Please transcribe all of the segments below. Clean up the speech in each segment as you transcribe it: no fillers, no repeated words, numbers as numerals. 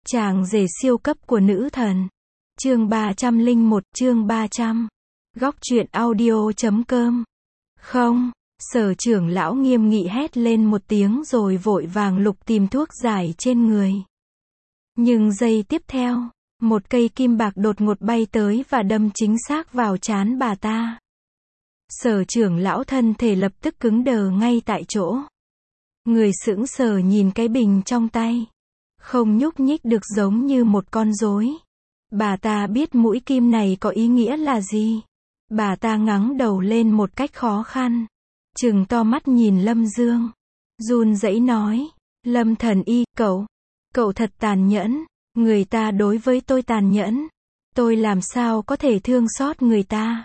Chàng rể siêu cấp của nữ thần. Chương 301, chương 300. Góc truyện audio.com. Không, Sở trưởng lão nghiêm nghị hét lên một tiếng rồi vội vàng lục tìm thuốc giải trên người. Nhưng giây tiếp theo, một cây kim bạc đột ngột bay tới và đâm chính xác vào trán bà ta. Sở trưởng lão thân thể lập tức cứng đờ ngay tại chỗ. Người sững sờ nhìn cái bình trong tay, không nhúc nhích được giống như một con rối. Bà ta biết mũi kim này có ý nghĩa là gì. Bà ta ngẩng đầu lên một cách khó khăn, trừng to mắt nhìn Lâm Dương, run rẩy nói, Lâm thần y, cậu thật tàn nhẫn, người ta đối với tôi tàn nhẫn, tôi làm sao có thể thương xót người ta.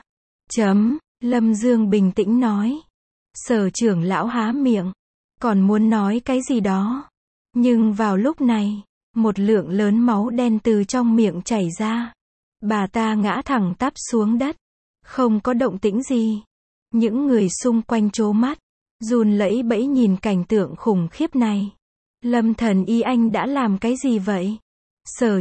Lâm Dương bình tĩnh nói. Sở trưởng lão há miệng, còn muốn nói cái gì đó. Nhưng vào lúc này, một lượng lớn máu đen từ trong miệng chảy ra. Bà ta ngã thẳng tắp xuống đất, không có động tĩnh gì. Những người xung quanh trố mắt, run lẩy bẩy nhìn cảnh tượng khủng khiếp này. Lâm thần y, anh đã làm cái gì vậy? Sở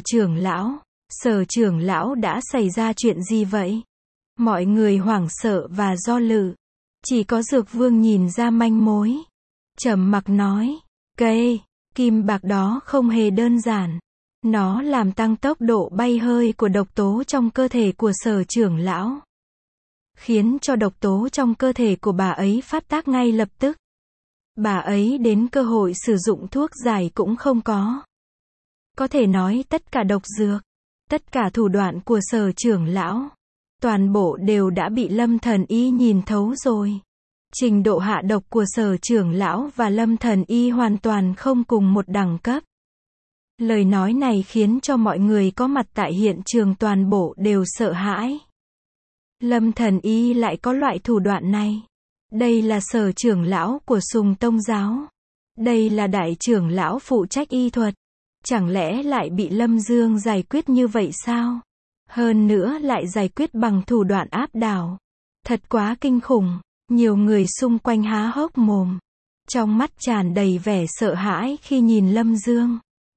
trưởng lão đã xảy ra chuyện gì vậy? Mọi người hoảng sợ và do dự. Chỉ có Dược Vương nhìn ra manh mối, trầm mặc nói, cây kim bạc đó không hề đơn giản. Nó làm tăng tốc độ bay hơi của độc tố trong cơ thể của sở trưởng lão, khiến cho độc tố trong cơ thể của bà ấy phát tác ngay lập tức. Bà ấy đến cơ hội sử dụng thuốc giải cũng không có. Có thể nói tất cả độc dược, tất cả thủ đoạn của sở trưởng lão, toàn bộ đều đã bị Lâm thần y nhìn thấu rồi. Trình độ hạ độc của sở trưởng lão và Lâm thần y hoàn toàn không cùng một đẳng cấp. Lời nói này khiến cho mọi người có mặt tại hiện trường toàn bộ đều sợ hãi. Lâm thần y lại có loại thủ đoạn này. Đây là sở trưởng lão của Sùng Tông giáo. Đây là đại trưởng lão phụ trách y thuật. Chẳng lẽ lại bị Lâm Dương giải quyết như vậy sao? Hơn nữa lại giải quyết bằng thủ đoạn áp đảo. Thật quá kinh khủng. Nhiều người xung quanh há hốc mồm, trong mắt tràn đầy vẻ sợ hãi khi nhìn Lâm Dương.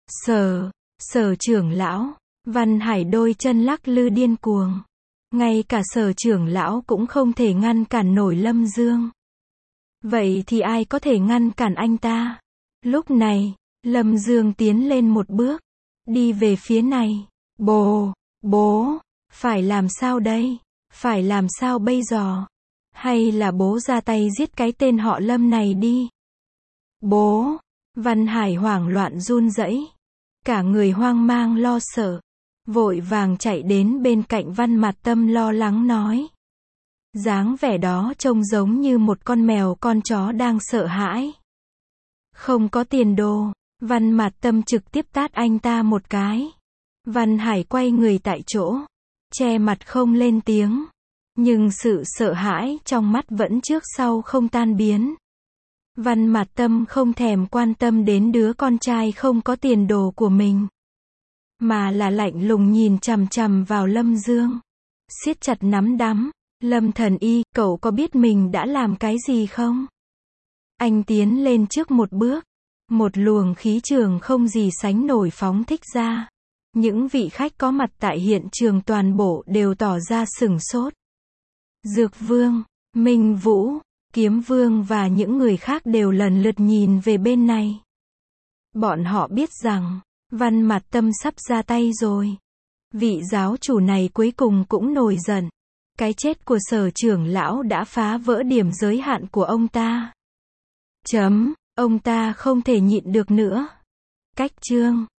Sở trưởng lão, Văn Hải đôi chân lắc lư điên cuồng. Ngay cả sở trưởng lão cũng không thể ngăn cản nổi Lâm Dương. Vậy thì ai có thể ngăn cản anh ta? Lúc này, Lâm Dương tiến lên một bước, đi về phía này. Bố, phải làm sao đây? Phải làm sao bây giờ? Hay là bố ra tay giết cái tên họ Lâm này đi? Bố! Văn Hải hoảng loạn run rẩy, cả người hoang mang lo sợ, vội vàng chạy đến bên cạnh Văn Mạt Tâm lo lắng nói. Dáng vẻ đó trông giống như một con mèo con chó đang sợ hãi. Không có tiền đồ. Văn Mạt Tâm trực tiếp tát anh ta một cái. Văn Hải quay người tại chỗ, che mặt không lên tiếng. Nhưng sự sợ hãi trong mắt vẫn trước sau không tan biến. Văn Mạt Tâm không thèm quan tâm đến đứa con trai không có tiền đồ của mình, mà là lạnh lùng nhìn chằm chằm vào Lâm Dương, siết chặt nắm đấm. Lâm thần y, cậu có biết mình đã làm cái gì không? Anh tiến lên trước một bước, một luồng khí trường không gì sánh nổi phóng thích ra. Những vị khách có mặt tại hiện trường toàn bộ đều tỏ ra sửng sốt. Dược Vương, Minh Vũ, Kiếm Vương và những người khác đều lần lượt nhìn về bên này. Bọn họ biết rằng, Văn Mạt Tâm sắp ra tay rồi. Vị giáo chủ này cuối cùng cũng nổi giận. Cái chết của sở trưởng lão đã phá vỡ điểm giới hạn của ông ta. Ông ta không thể nhịn được nữa. Cách chương